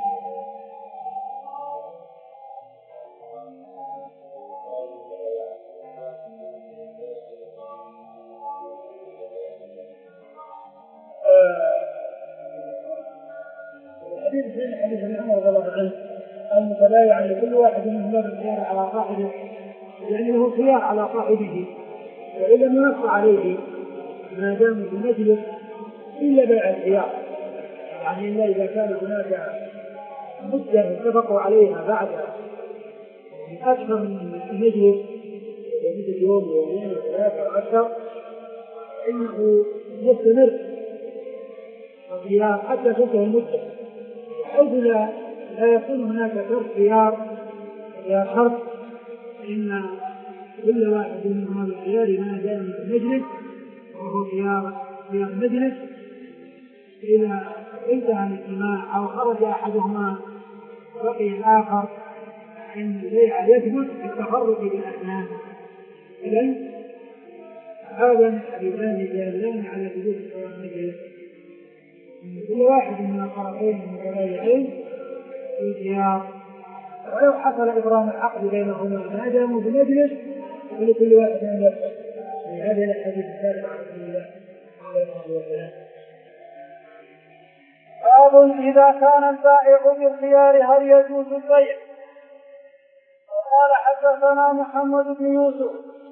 الحديث ابن عمر رضي الله عنه المتبايع لكل واحد منهما بالخيار على صاحبه، يعني له خيار على صاحبه وإن لم ينص عليه ما دام في المجلس إلا بيع الخيار، يعني إلا إذا كان هناك مدة اتفقوا عليها بعد أكثر من المجلس مثل يوم يومين ثلاثة أو أكثر إنه مستمر الخيار حتى تنتهي المدة، حيث لا يكون هناك شرط خيار خيار شرط إن كل واحد من هذا الخيار ما جاء من المجلس وهو خيار خيار المجلس إذا انتهى الاجتماع أو خرج أحدهما بقي الآخر إن البيع يثبت بالتفرق بالأسنان. إذن هذا الحديثان دالان على ثبوت خيار المجلس، كل واحد من الطرفين المتبايعين في خيار، ولو حصل إبرام العقد بينهما ما داموا بمجلس فلكل واحد من نفسه. من هذا الحديث الثالث عن رسول الله صلى الله عليه وسلم. باب إذا كان البائع بالخيار هل يجوز البيع؟ وقال حدثنا محمد بن يوسف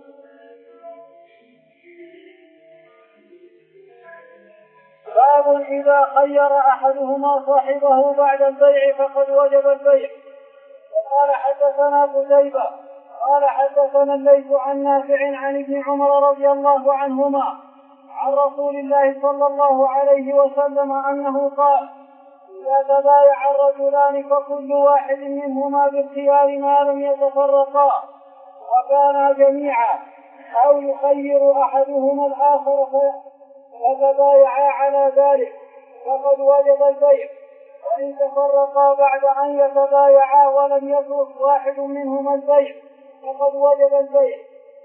باب إذا خير أحدهما صاحبه بعد البيع فقد وجب البيع. وقال حدثنا قتيبة قال حدثنا الليث عن نافع عن ابن عمر رضي الله عنهما عن رسول الله صلى الله عليه وسلم أنه قال: إذا تبايع الرجلان فكل واحد منهما بالخيار ما لم يتفرقا وكانا جميعا، أو يخير أحدهما الآخر فتبايعا على ذلك فقد وجب البيع. وإن تفرقا بعد أن يتبايعا ولم يترك واحد منهما البيع فقد وجب البيع.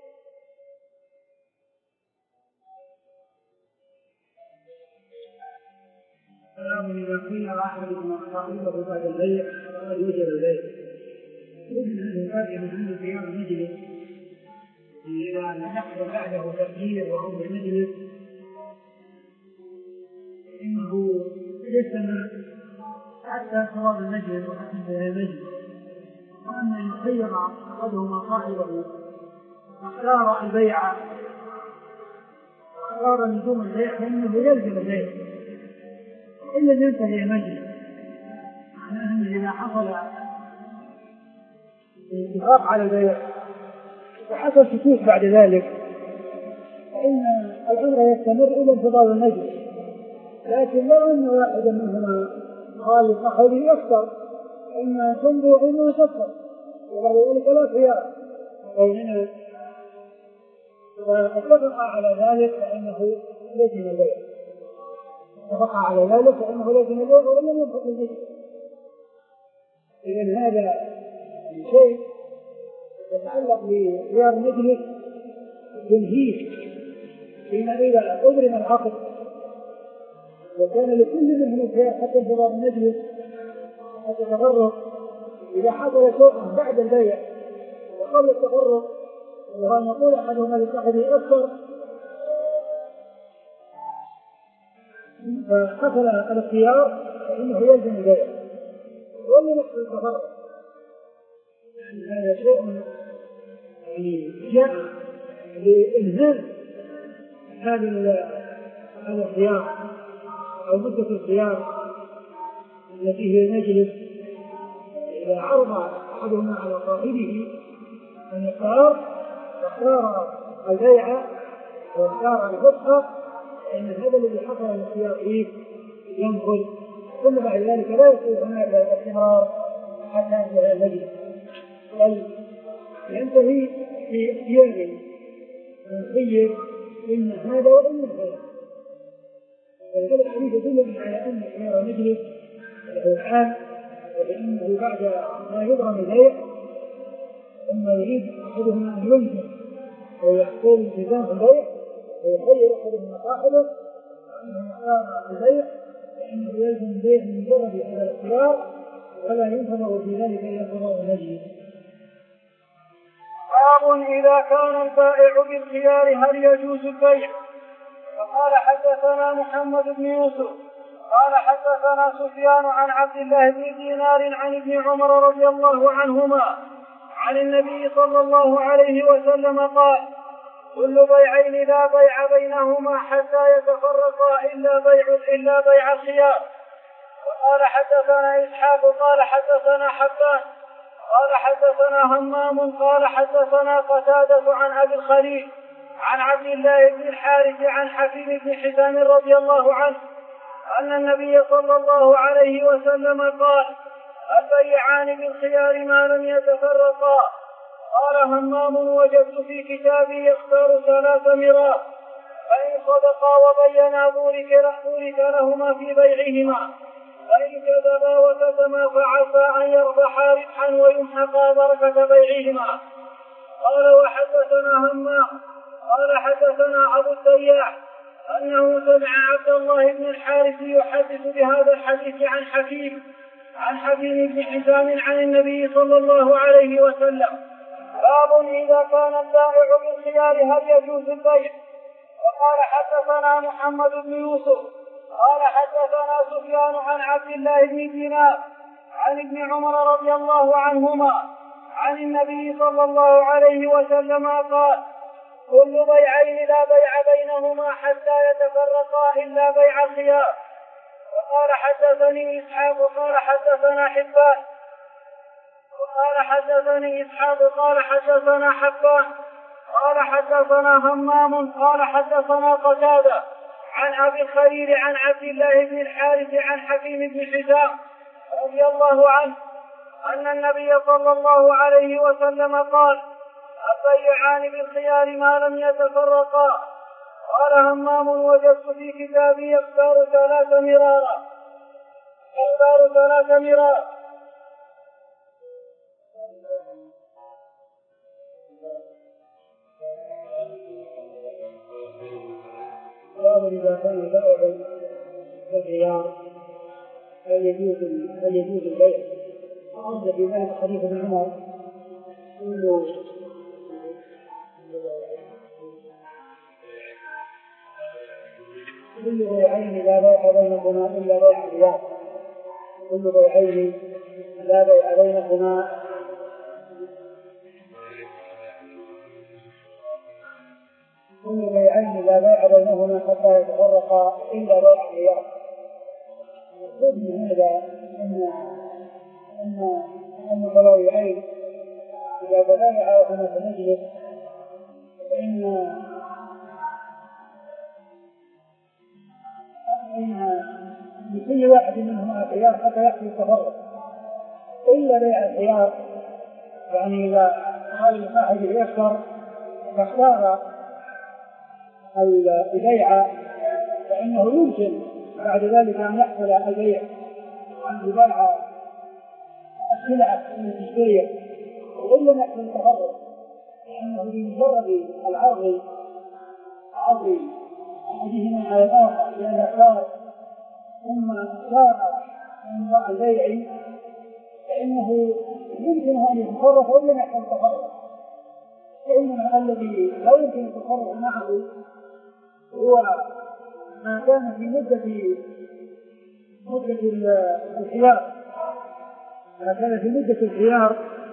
إذا خير أحدهما صاحبه بعد البيع فقد وجب البيع. يمكن أن يفرق عنه خيار المجلس إذا لم يحصل بعده تغيير وهو المجلس إنه يستمر حتى انقضاء المجلس وحتى انتهاء المجلس، وأن يخير أحدهما صاحبه واختار البيع واختار لزوم البيع فإنه يلزم البيع إلا أن ينتهي المجلس. معناه أنه إذا حصل اتفاق على البيع وحصل سكوت بعد ذلك فإن الأمر يستمر إلى انقضاء المجلس، لكن لو أن واحدا منهما قال صاحبه أكثر إما تنبو إما تكثر وبعد ذلك لا خيار بيننا فاتفق على ذلك فإنه لزم البيع، اتفق على ذلك فإنه لزم البيع ولم ينفق البيع. إذن هذا شيء يتعلق بخيار مجلس تنهيه فيما إذا أبرم العقد وكان لكل منهم الخيار حتى انتظار المجلس حتى التفرق. إذا حصل شيء بعد البيع وقبل التفرق وأن يقول أحدهما لصاحبه أكثر فحصل الخيار فإنه يلزم البيع ولا يحصل التفرق. يعني هذا شيء يعني جاء لإلزام هذا الخيار أو مدة الخيار التي هي المجلس. إذا عرض أحدهما على صاحبه أن يختار واختار البيع واختار الفتحة فإن هذا الذي حصل الخيار فيه ينقل، ثم بعد ذلك لا يكون هناك استمرار حتى ينتهي المجلس بل ينتهي في اختيار خير إن هذا وإن هذا. هذا الحديث يدل على أن خيار المجلس الآن وإنه بعد ما يبرم البيع ثم يريد أحدهما أن ينزل ويحصل التزام في البيع ويخير أحدهما صاحبه أنه اختار البيع فإنه يلزم البيع من مجرد هذا الاختيار ولا ينتظر في ذلك إلى قضاء المجلس. باب إذا كان البائع بالخيار هل يجوز البيع؟ وقال حدثنا محمد بن يوسف قال حدثنا سفيان عن عبد الله بن دينار عن ابن عمر رضي الله عنهما عن النبي صلى الله عليه وسلم قال: كل بيعين لا بيع بينهما حتى يتفرقا إلا بيع إلا بيع الخيار. وقال حدثنا إسحاق قال حدثنا حبان قال حدثنا همام قال حدثنا قتادة عن أبي الخليل عن عبد الله بن الحارث عن حكيم بن حزام رضي الله عنه أن النبي صلى الله عليه وسلم قال البيعان بالخيار ما لم يتفرقا. قال همام وجدت في كتابي يختار ثلاث مرات فإن صدقا وبينا بورك لهما في بيعهما وإن كذبا وكتما فعسى أن يربحا ربحا ويمحقا بركة بيعهما. قال وحدثنا همام قال حدثنا أبو التياح أنه سمع عبد الله بن الحارث يحدث بهذا الحديث عن حكيم عن حكيم بن حزام عن النبي صلى الله عليه وسلم. باب إذا كان البائع بالخيار هل يجوز البيع. وقال حدثنا محمد بن يوسف قال حدثنا سفيان عن عبد الله بن دينار عن ابن عمر رضي الله عنهما عن النبي صلى الله عليه وسلم قال كل بيعين لا بيع بينهما حتى يتفرقا إلا بيع الخيار. وقال حدثني إسحاق وقال حدثنا حبان وقال حدثني إسحاق قال حدثنا حبان قال حدثنا همام قال حدثنا قتادة عن أبي الخليل عن عبد الله بن الحارث عن حكيم بن حزام رضي الله عنه أن النبي صلى الله عليه وسلم قال البيعان بالخيار ما لم يتفرقا. قال همام وجدت في كتابي يختار ثلاث مرارا يختار ثلاث مرارا. قال إذا كان البائع بالخيار هل يجوز هل يجوز البيع. أرد في ذلك حديث ابن عمر كل بيعين لا بيع بينهما إلا بيع الخيار. كل بيعين لا بيع بينهما كل بيعين لا بيع بينهما حتى يتفرقا إلا بيع الخيار. المقصود من هذا أن أن أن البيعين إذا تبايعا وهما في مجلس فإن إن لكل واحد منهما خيار حتى يحصل التفرق إلا بيع الخيار. يعني إذا قال لصاحبه يسر فاختار البيع فإنه يمكن بعد ذلك أن يحصل البيع عن تباع السلعة التي تشتريها وإلا لم يحصل التفرق لأنه بمجرد العرض عرض أحدهما على الآخر لأن صار ثم صار من البيع فإنه يمكن أن يتفرق وإلا لم يحصل التفرق. فإنما الذي لا يمكن التفرق معه هو ما كان في مدة مدة الخيار ما كان في مدة الخيار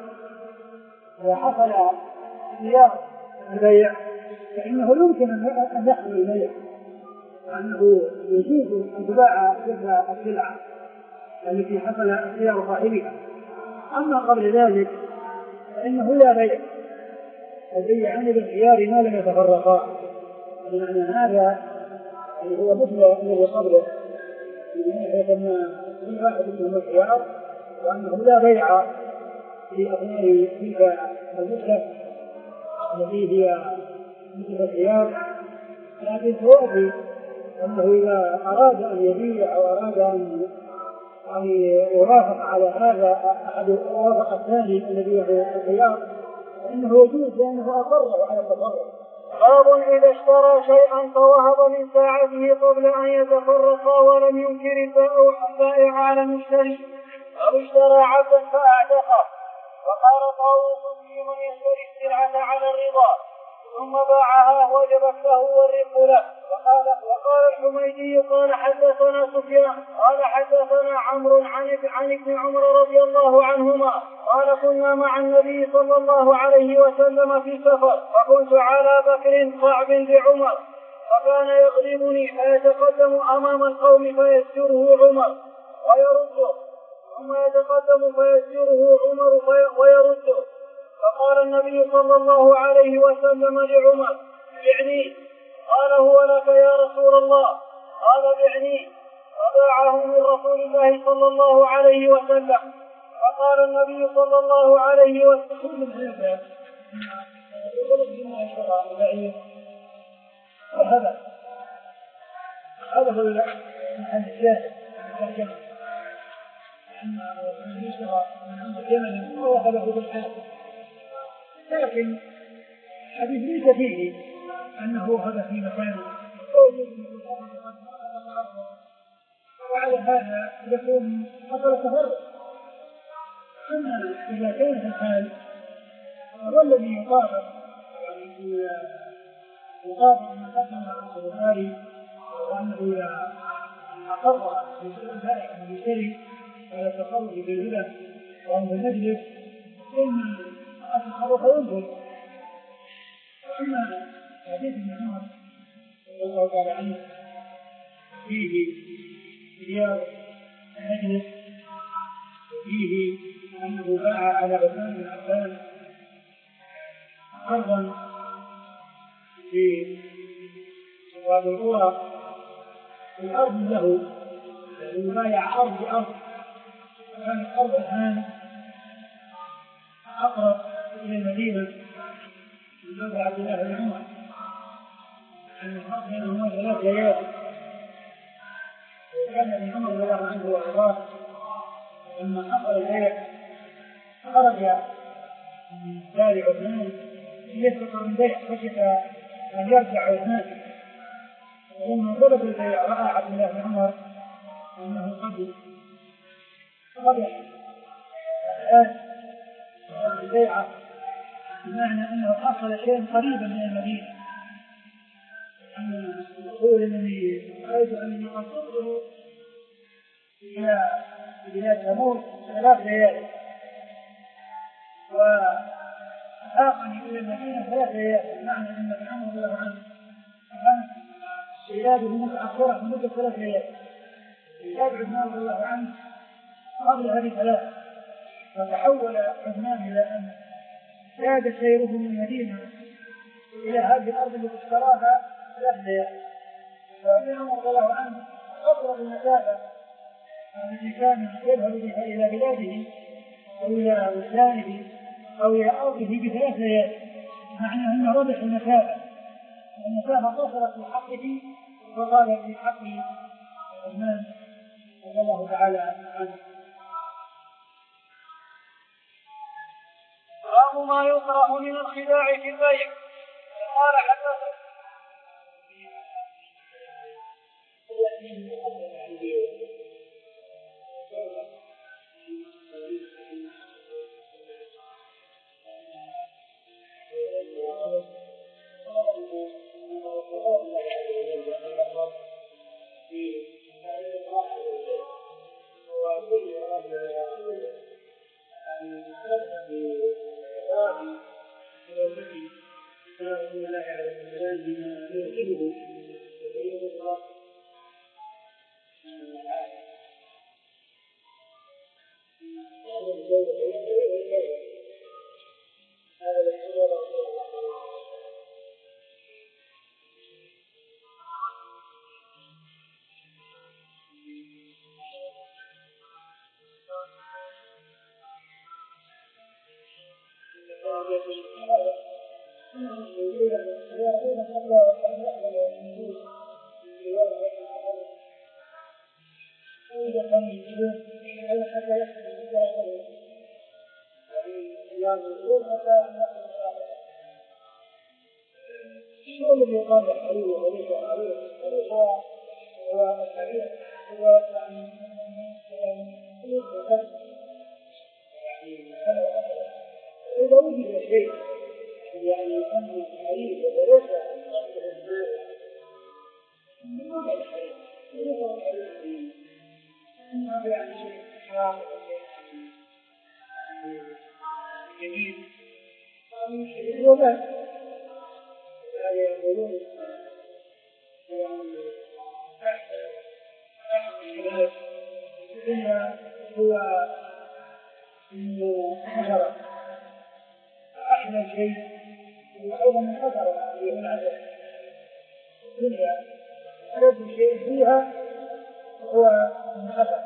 وحصل خيار البيع فإنه يمكن أن يحصل البيع وأنه يجوز أن تباع تلك السلعة التي حصل خيار صاحبها. أما قبل ذلك فإنه لا بيع. البيعان بالخيار ما لم يتفرقا. بمعنى هذا يعني هو مثل الذي قبله من ناحية أن كل واحد منهم الخيار وأنه لا بيع في أثناء تلك المدة التي هي مثل الخيار. لكن توافي أنه إذا أراد أن يبيع أو أراد أن يوافق على هذا أحد وافق الثاني الذي هو الخيار فإنه يجوز لأنه أقر على التفرق. باب إذا اشترى شيئا فوهب من ساعته قبل أن يتفرقا ولم ينكر البائع على المشتري أو اشترى عبدا فأعتقه. وقال طاووس في من يشتري السلعة على الرضا ثم باعها وجبت له والرق له. وقال, وقال الحميدي قال حدثنا سفيان قال حدثنا عمرو عن ابن عمر رضي الله عنهما قال كنا مع النبي صلى الله عليه وسلم في سفر فكنت على بكر صعب بعمر فكان يغلبني فيتقدم أمام القوم فيسجره عمر ويرده ثم يتقدم فيسيره عمر ويرده. فقال النبي صلى الله عليه وسلم لعمر: بعنيه. قال: هو لك يا رسول الله؟ قال: بعنيه. فباعه من رسول الله صلى الله عليه وسلم. فقال النبي صلى الله عليه وسلم: هذا هذا هو محل الشاهد أن يشترى من عند اليمن وأخذه بالحال. لكن الحديث ليس فيه أنه هذا في مكان وعلى هذا يكون حصل تفرق. أما إذا كانت الحال هو الذي يطابق يطابق ما قدم البخاري وأنه إذا أقر في ذلك من يشتري على التصرف بالهدى وعند المجلس إن التصرف ينظر. أما حديث ابن عمر رضي الله تعالى عنه فيه زيارة المجلس، فيه أنه باع على عثمان بن عفان أرضا في وادي القرى الأرض له، يبايع أرض بأرض. كان الأرض الآن أقرب إلى المدينة من باب عبد الله بن عمر، أن الفرق بينهما ثلاث ليال. وكان ابن عمر رضي الله عنه وأرضاه لما حصل البيع خرج من دار عثمان ليسرق من بيع خشية أن يرجع عثمان. ولما طلب البيع رأى عبد الله بن عمر أنه قد ربح الآن البيعة، بمعنى أنه حصل شيء قريبا من المدينة. أن يقول الذي أريد أن يقصده إلى بلاد ثمود ثلاث ليالي وآخر إلى المدينة ثلاث ليالي، بمعنى أن ابن عمر رضي الله عنه كانت بلاده متأخرة في مدة ثلاث ليالي. بلاد عثمان رضي الله عنه قبل هذه ثلاث، فتحول عثمان إلى أن زاد سيره من المدينة إلى هذه الأرض التي اشتراها ثلاث ليالي. فابن عمر رضي الله عنه أقرب المسافة التي كان يذهب بها إلى بلاده أو إلى بلدانه أو إلى أرضه بثلاث ليالي، معنى أنه ربح المسافة. المسافة قصرت في حقه وقال في حق عثمان رضي الله تعالى عنه. باب ما يكره من الخداع في البيع. قال حدثنا هو إنه حشرة أحلى شيء يعوض من حشرة اللي هو العدد الدنيا أحلى شيء فيها هو الحشرة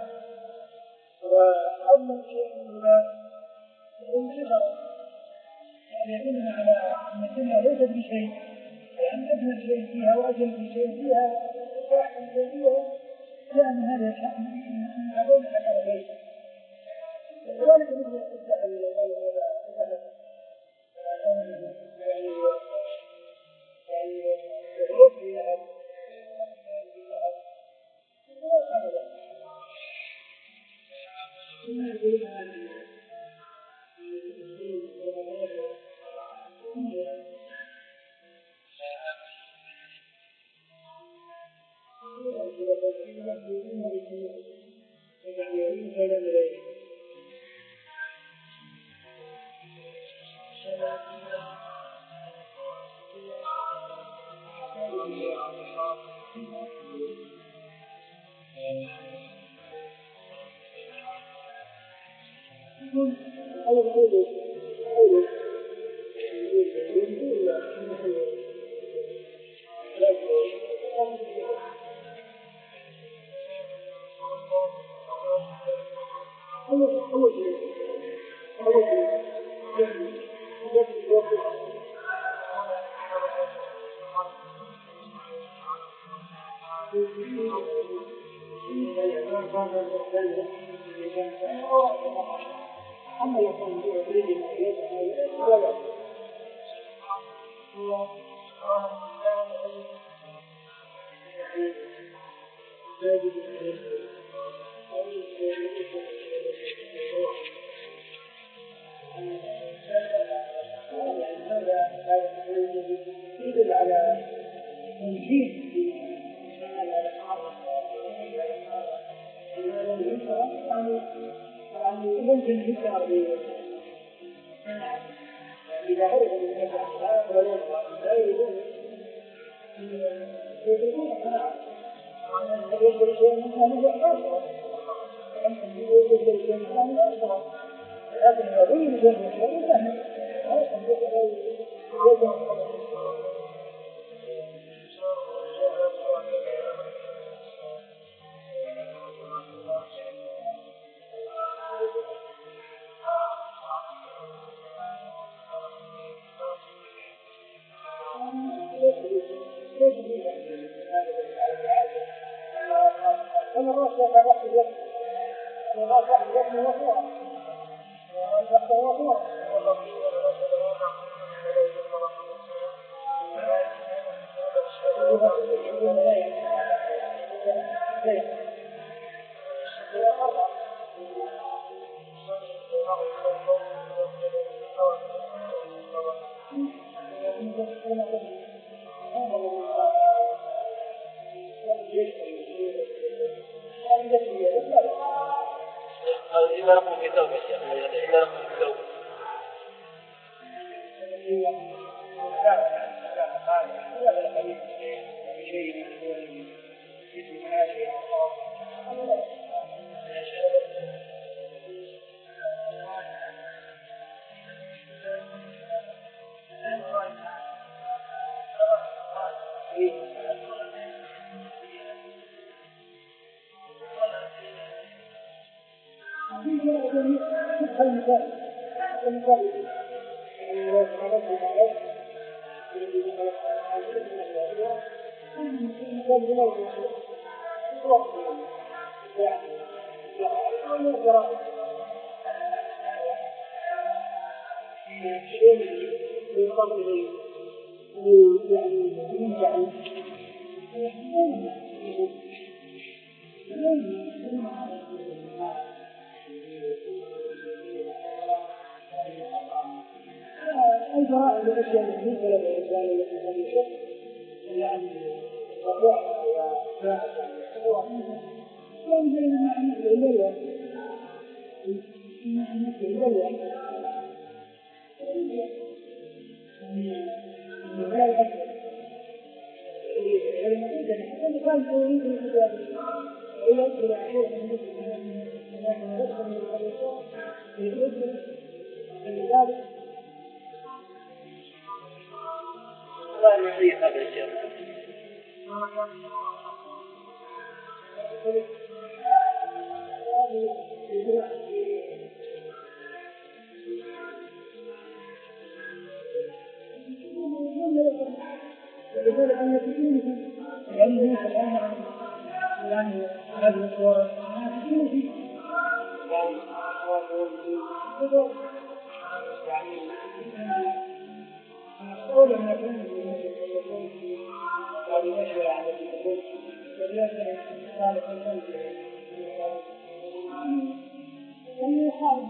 وأول شيء هو الحشرة يعني يدلنا على أن الدنيا ليست بشيء لأن أجمل شيء فيها وأجل شيء فيها وأحسن شيء فيها لأن هذا الحكم من هذول الحكمين وذلك مثل يعني يعني الروح لها يدل على تنجيل ممكن يذكر إذا عرف الإنسان لا يريدون يريدون الصناعة يجب شيء من هذا الأمر يجب شيء من هذا الأمر لكن يريد شيء من هذا الأمر أنا ما أشوف الوقت الوقت أنا ما أشوف الوقت الوقت الوقت إذا نقوم بتوبة إذا نقوم بتوبة الجرائم الأشياء التي ولا الإنسان يتحدث يعني وضوح وينزل من مثل الليل مثل الليل من لا يحدث المفروض أن يكون يريد الكتاب لا نعيد هذا الشيء. يقول أن تكون يعني يعني هذه الصورة تكون في يعني أقول أن يكون في هذه الأشياء على الكتب ولكن ذلك الفن يعني يحاول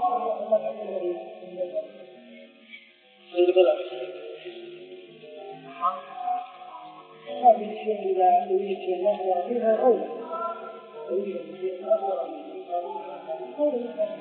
هذه الشيء إذا يريد شيء نظر فيها أولى يريد شيء نظر فيها أولى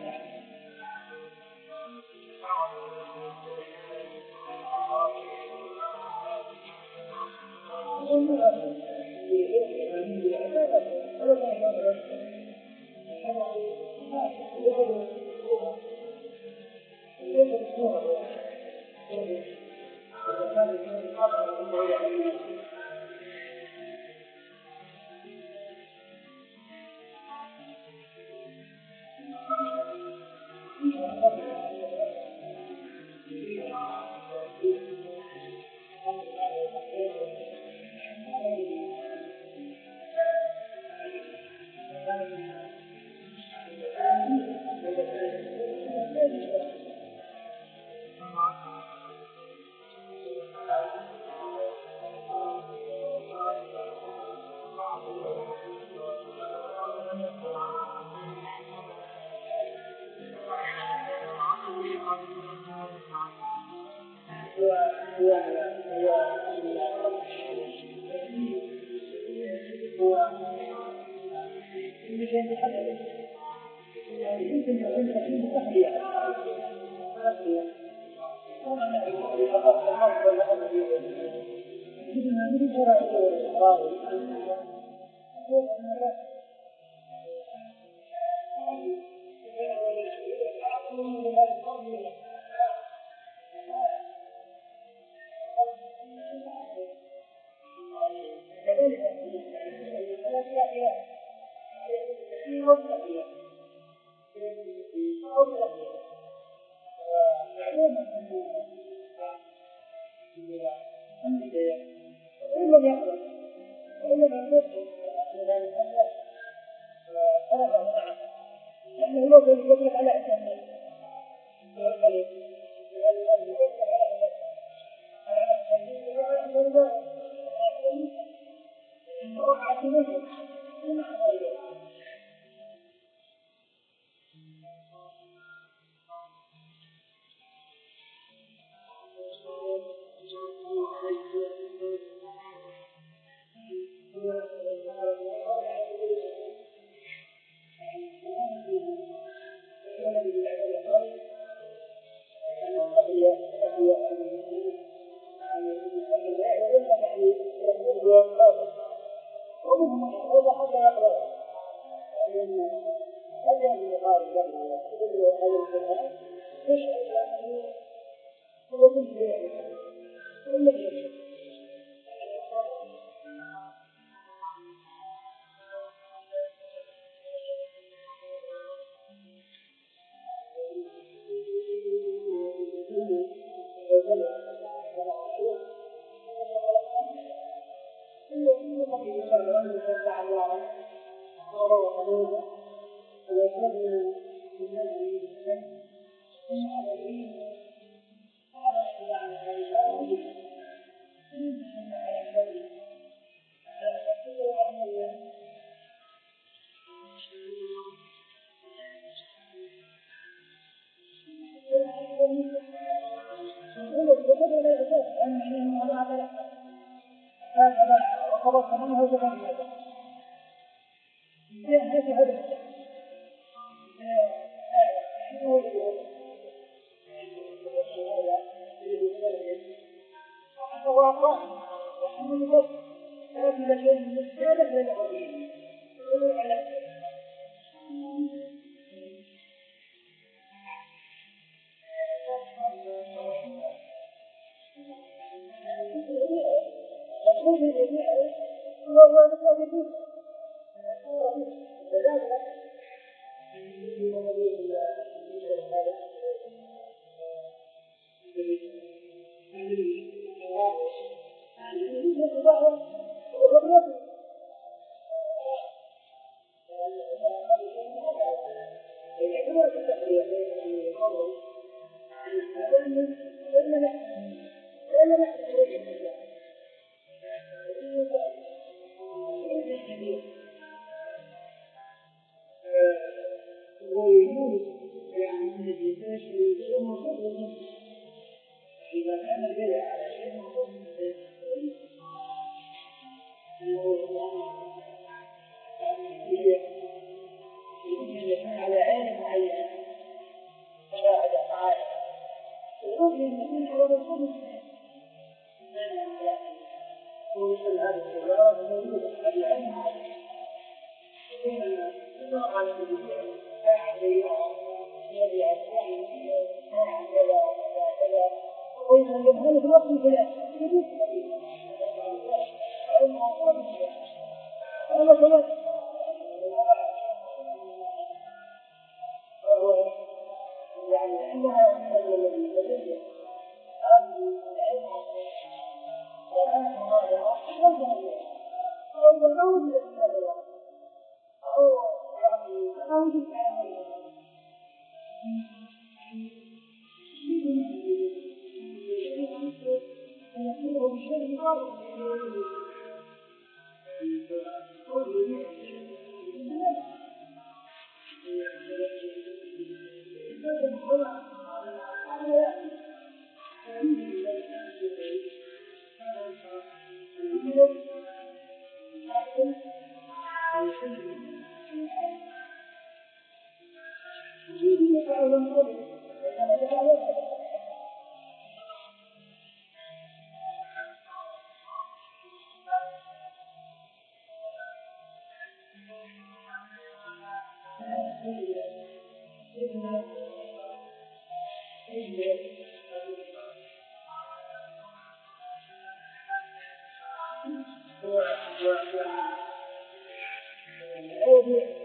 العود